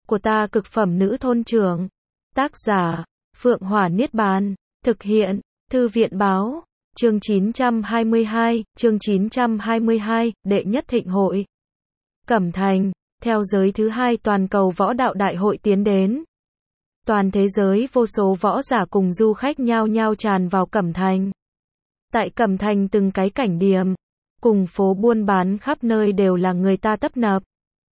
của ta cực phẩm nữ thôn trưởng. Tác giả, Phượng Hỏa Niết Bàn. Thực hiện, Thư viện Báo. Chương 922, Đệ nhất Thịnh hội. Cẩm Thành, theo giới thứ hai toàn cầu võ đạo đại hội tiến đến. Toàn thế giới vô số võ giả cùng du khách nhao nhao tràn vào Cẩm Thành. Tại Cẩm Thành từng cái cảnh điểm, cùng phố buôn bán khắp nơi đều là người ta tấp nập.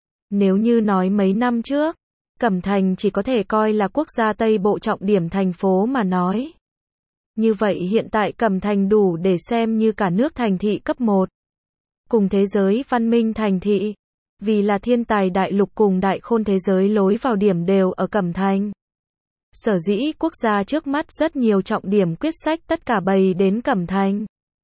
Nếu như nói mấy năm trước, Cẩm Thành chỉ có thể coi là quốc gia Tây Bộ trọng điểm thành phố mà nói. Như vậy hiện tại Cẩm Thành đủ để xem như cả nước thành thị cấp 1. Cùng thế giới văn minh thành thị. Vì là thiên tài đại lục cùng đại khôn thế giới lối vào điểm đều ở Cẩm Thành. Sở dĩ quốc gia trước mắt rất nhiều trọng điểm quyết sách tất cả bày đến Cẩm Thành.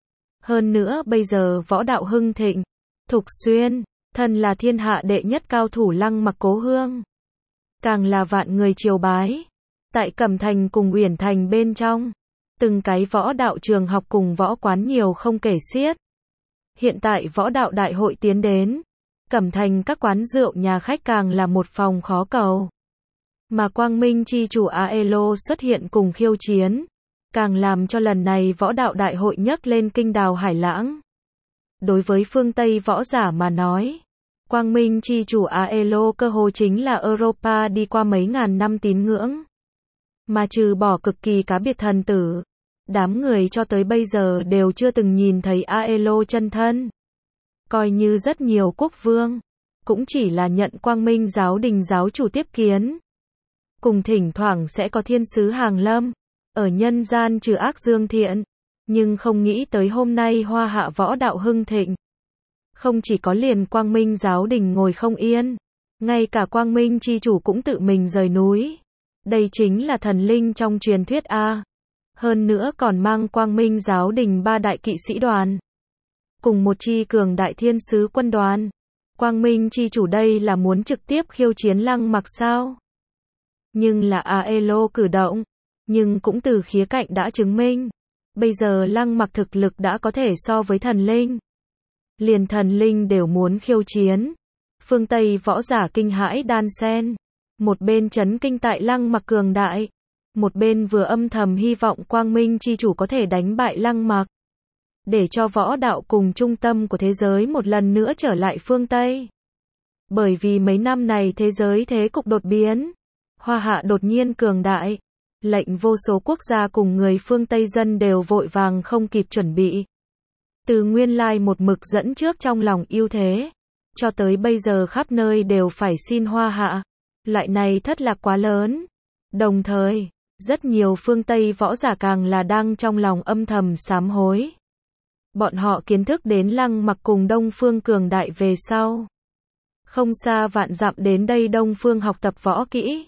Hơn nữa bây giờ võ đạo hưng thịnh. Thục Xuyên, thân là thiên hạ đệ nhất cao thủ Lăng Mặc Cố Hương. Càng là vạn người triều bái. Tại Cẩm Thành cùng Uyển Thành bên trong. Từng cái võ đạo trường học cùng võ quán nhiều không kể xiết. Hiện tại võ đạo đại hội tiến đến. Cẩm Thành các quán rượu nhà khách càng là một phòng khó cầu. Mà Quang Minh chi chủ Aelo xuất hiện cùng khiêu chiến. Càng làm cho lần này võ đạo đại hội nhấc lên kinh đào hải lãng. Đối với phương Tây võ giả mà nói. Quang Minh chi chủ Aelo cơ hồ chính là Europa đi qua mấy ngàn năm tín ngưỡng. Mà trừ bỏ cực kỳ cá biệt thần tử. Đám người cho tới bây giờ đều chưa từng nhìn thấy Aelo chân thân. Coi như rất nhiều quốc vương. Cũng chỉ là nhận Quang Minh giáo đình giáo chủ tiếp kiến. Cùng thỉnh thoảng sẽ có thiên sứ hàng lâm. Ở nhân gian trừ ác dương thiện. Nhưng không nghĩ tới hôm nay hoa hạ võ đạo hưng thịnh. Không chỉ có liền Quang Minh giáo đình ngồi không yên. Ngay cả Quang Minh chi chủ cũng tự mình rời núi. Đây chính là thần linh trong truyền thuyết A. Hơn nữa còn mang Quang Minh giáo đình 3 đại kỵ sĩ đoàn. Cùng một chi cường đại thiên sứ quân đoàn. Quang Minh chi chủ đây là muốn trực tiếp khiêu chiến Lăng Mặc sao? Nhưng là Aelo cử động. Nhưng cũng từ khía cạnh đã chứng minh. Bây giờ Lăng Mặc thực lực đã có thể so với thần linh. Liền thần linh đều muốn khiêu chiến. Phương Tây võ giả kinh hãi đan sen. Một bên chấn kinh tại Lăng Mặc cường đại. Một bên vừa âm thầm hy vọng Quang Minh chi chủ có thể đánh bại Lăng Mặc. Để cho võ đạo cùng trung tâm của thế giới một lần nữa trở lại phương Tây. Bởi vì mấy năm này thế giới thế cục đột biến. Hoa hạ đột nhiên cường đại. Lệnh vô số quốc gia cùng người phương Tây dân đều vội vàng không kịp chuẩn bị. Từ nguyên lai một mực dẫn trước trong lòng ưu thế. Cho tới bây giờ khắp nơi đều phải xin hoa hạ. Loại này thất lạc quá lớn. Đồng thời, rất nhiều phương Tây võ giả càng là đang trong lòng âm thầm sám hối. Bọn họ kiến thức đến Lăng Mặc cùng Đông Phương cường đại về sau. Không xa vạn dặm đến đây Đông Phương học tập võ kỹ.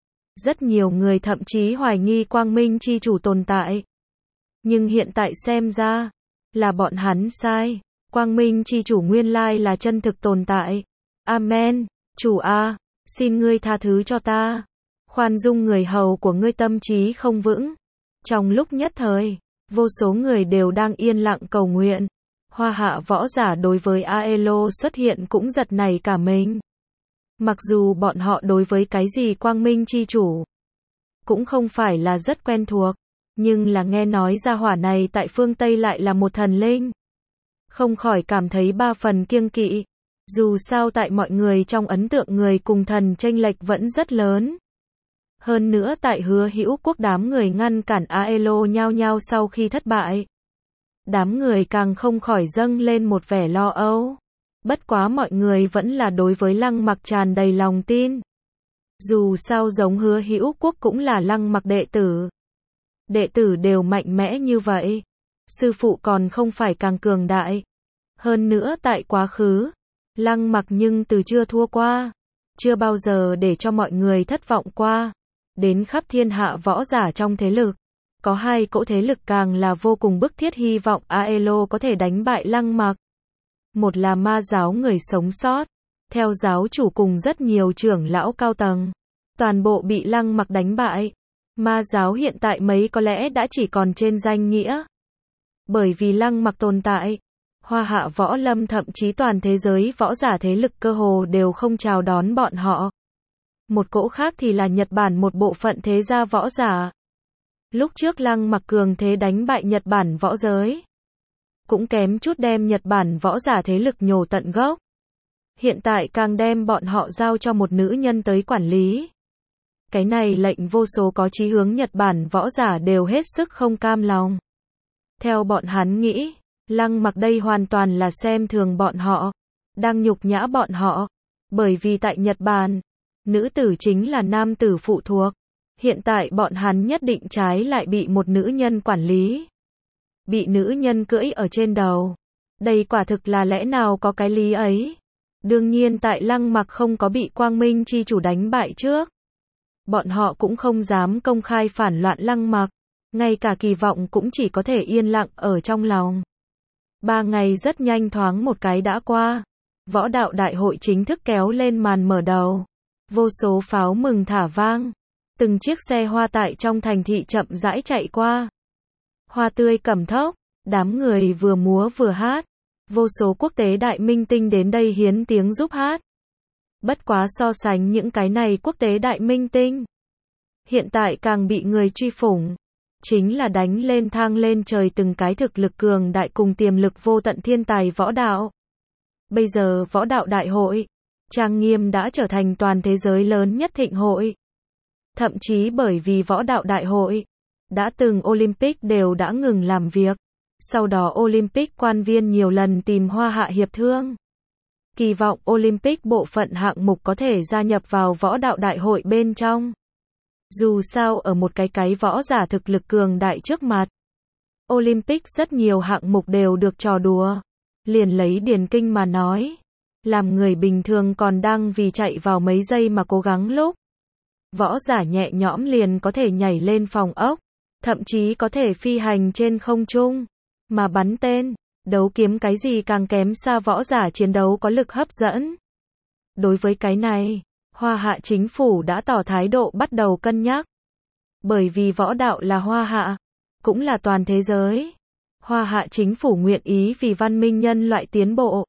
Rất nhiều người thậm chí hoài nghi Quang Minh chi chủ tồn tại. Nhưng hiện tại xem ra, là bọn hắn sai. Quang Minh chi chủ nguyên lai là chân thực tồn tại. Amen, chủ A, xin ngươi tha thứ cho ta. Khoan dung người hầu của ngươi tâm trí không vững. Trong lúc nhất thời, vô số người đều đang yên lặng cầu nguyện. Hoa hạ võ giả đối với Aelo xuất hiện cũng giật nảy cả mình. Mặc dù bọn họ đối với cái gì Quang Minh chi chủ cũng không phải là rất quen thuộc, nhưng là nghe nói gia hỏa này tại phương Tây lại là một thần linh. Không khỏi cảm thấy 3 phần kiêng kỵ. Dù sao tại mọi người trong ấn tượng người cùng thần chênh lệch vẫn rất lớn. Hơn nữa tại Hứa Hữu Quốc đám người ngăn cản Aelo nhao nhao sau khi thất bại. Đám người càng không khỏi dâng lên một vẻ lo âu. Bất quá mọi người vẫn là đối với Lăng Mặc tràn đầy lòng tin. Dù sao giống Hứa Hữu Quốc cũng là Lăng Mặc đệ tử. Đệ tử đều mạnh mẽ như vậy. Sư phụ còn không phải càng cường đại. Hơn nữa tại quá khứ, Lăng Mặc nhưng từ chưa thua qua. Chưa bao giờ để cho mọi người thất vọng qua. Đến khắp thiên hạ võ giả trong thế lực. Có 2 cỗ thế lực càng là vô cùng bức thiết hy vọng Aelo có thể đánh bại Lăng Mặc. Một là ma giáo người sống sót. Theo giáo chủ cùng rất nhiều trưởng lão cao tầng. Toàn bộ bị Lăng Mặc đánh bại. Ma giáo hiện tại mấy có lẽ đã chỉ còn trên danh nghĩa. Bởi vì Lăng Mặc tồn tại. Hoa hạ võ lâm thậm chí toàn thế giới võ giả thế lực cơ hồ đều không chào đón bọn họ. một cỗ khác thì là Nhật Bản một bộ phận thế gia võ giả. Lúc trước Lăng Mặc cường thế đánh bại Nhật Bản võ giới, cũng kém chút đem Nhật Bản võ giả thế lực nhổ tận gốc. Hiện tại càng đem bọn họ giao cho một nữ nhân tới quản lý. Cái này lệnh vô số có chí hướng Nhật Bản võ giả đều hết sức không cam lòng. Theo bọn hắn nghĩ, Lăng Mặc đây hoàn toàn là xem thường bọn họ, đang nhục nhã bọn họ. Bởi vì tại Nhật Bản, nữ tử chính là nam tử phụ thuộc. Hiện tại bọn hắn nhất định trái lại bị một nữ nhân quản lý. Bị nữ nhân cưỡi ở trên đầu. Đây quả thực là lẽ nào có cái lý ấy. Đương nhiên tại Lăng Mặc không có bị Quang Minh chi chủ đánh bại trước, bọn họ cũng không dám công khai phản loạn Lăng Mặc. Ngay cả kỳ vọng cũng chỉ có thể yên lặng ở trong lòng. 3 ngày rất nhanh thoáng một cái đã qua. Võ đạo đại hội chính thức kéo lên màn mở đầu. Vô số pháo mừng thả vang. Từng chiếc xe hoa tại trong thành thị chậm rãi chạy qua. Hoa tươi cầm thốc, đám người vừa múa vừa hát. Vô số quốc tế đại minh tinh đến đây hiến tiếng giúp hát. Bất quá so sánh những cái này quốc tế đại minh tinh, hiện tại càng bị người truy phủng, chính là đánh lên thang lên trời từng cái thực lực cường đại cùng tiềm lực vô tận thiên tài võ đạo. Bây giờ võ đạo đại hội, trang nghiêm đã trở thành toàn thế giới lớn nhất thịnh hội. Thậm chí bởi vì võ đạo đại hội, đã từng Olympic đều đã ngừng làm việc. Sau đó Olympic quan viên nhiều lần tìm Hoa Hạ hiệp thương. Kỳ vọng Olympic bộ phận hạng mục có thể gia nhập vào võ đạo đại hội bên trong. Dù sao ở một cái võ giả thực lực cường đại trước mặt, Olympic rất nhiều hạng mục đều được trò đùa. Liền lấy điền kinh mà nói, làm người bình thường còn đang vì chạy vào mấy giây mà cố gắng lúc, võ giả nhẹ nhõm liền có thể nhảy lên phòng ốc, thậm chí có thể phi hành trên không trung, mà bắn tên, đấu kiếm cái gì càng kém xa võ giả chiến đấu có lực hấp dẫn. Đối với cái này, Hoa Hạ chính phủ đã tỏ thái độ bắt đầu cân nhắc. Bởi vì võ đạo là Hoa Hạ, cũng là toàn thế giới. Hoa Hạ chính phủ nguyện ý vì văn minh nhân loại tiến bộ,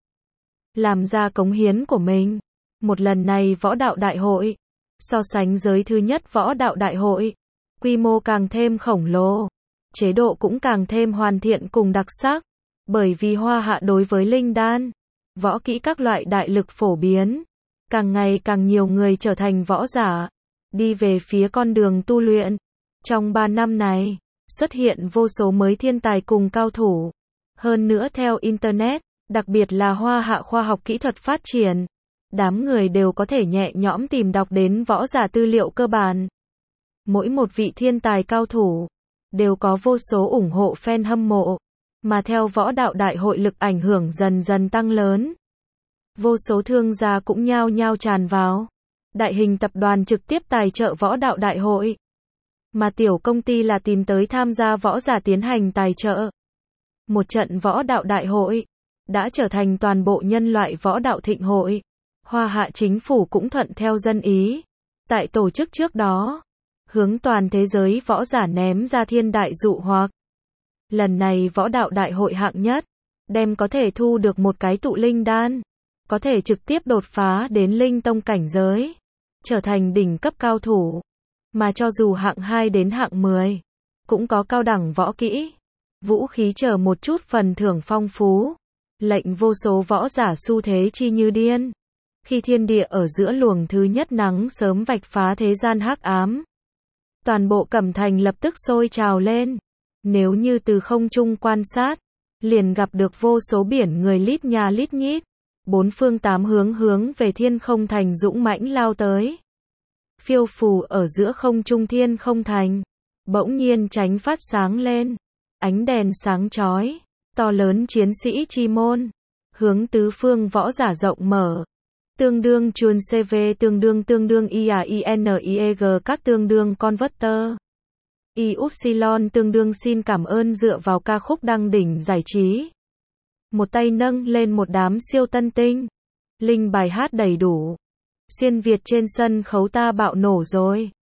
làm ra cống hiến của mình. Một lần này võ đạo đại hội, so sánh giới thứ nhất võ đạo đại hội, quy mô càng thêm khổng lồ, chế độ cũng càng thêm hoàn thiện cùng đặc sắc. Bởi vì Hoa Hạ đối với linh đan, võ kỹ các loại đại lực phổ biến, càng ngày càng nhiều người trở thành võ giả, đi về phía con đường tu luyện. Trong 3 năm này, xuất hiện vô số mới thiên tài cùng cao thủ. Hơn nữa theo Internet, đặc biệt là Hoa Hạ khoa học kỹ thuật phát triển, đám người đều có thể nhẹ nhõm tìm đọc đến võ giả tư liệu cơ bản. Mỗi một vị thiên tài cao thủ, đều có vô số ủng hộ fan hâm mộ. Mà theo võ đạo đại hội lực ảnh hưởng dần dần tăng lớn, vô số thương gia cũng nhao nhao tràn vào. Đại hình tập đoàn trực tiếp tài trợ võ đạo đại hội, mà tiểu công ty là tìm tới tham gia võ giả tiến hành tài trợ. Một trận võ đạo đại hội đã trở thành toàn bộ nhân loại võ đạo thịnh hội. Hoa Hạ chính phủ cũng thuận theo dân ý. Tại tổ chức trước đó, hướng toàn thế giới võ giả ném ra thiên đại dụ hoặc. Lần này võ đạo đại hội hạng nhất, đem có thể thu được một cái tụ linh đan, có thể trực tiếp đột phá đến linh tông cảnh giới, trở thành đỉnh cấp cao thủ. Mà cho dù hạng 2 đến hạng 10, cũng có cao đẳng võ kỹ, vũ khí chờ một chút phần thưởng phong phú, lệnh vô số võ giả xu thế chi như điên. Khi thiên địa ở giữa luồng thứ nhất nắng sớm vạch phá thế gian hắc ám, toàn bộ Cẩm Thành lập tức sôi trào lên. Nếu như từ không trung quan sát, liền gặp được vô số biển người lít nha lít nhít, 4 phương 8 hướng về thiên không thành dũng mãnh lao tới. Phiêu phù ở giữa không trung thiên không thành, bỗng nhiên chánh phát sáng lên, ánh đèn sáng chói, to lớn chiến sĩ chi môn, hướng tứ phương võ giả rộng mở. Tương đương chuồn CV tương đương IAINIEG các tương đương converter. YY tương đương xin cảm ơn dựa vào ca khúc đăng đỉnh giải trí. Một tay nâng lên một đám siêu tân tinh. Linh bài hát đầy đủ. Xuyên Việt trên sân khấu ta bạo nổ rồi.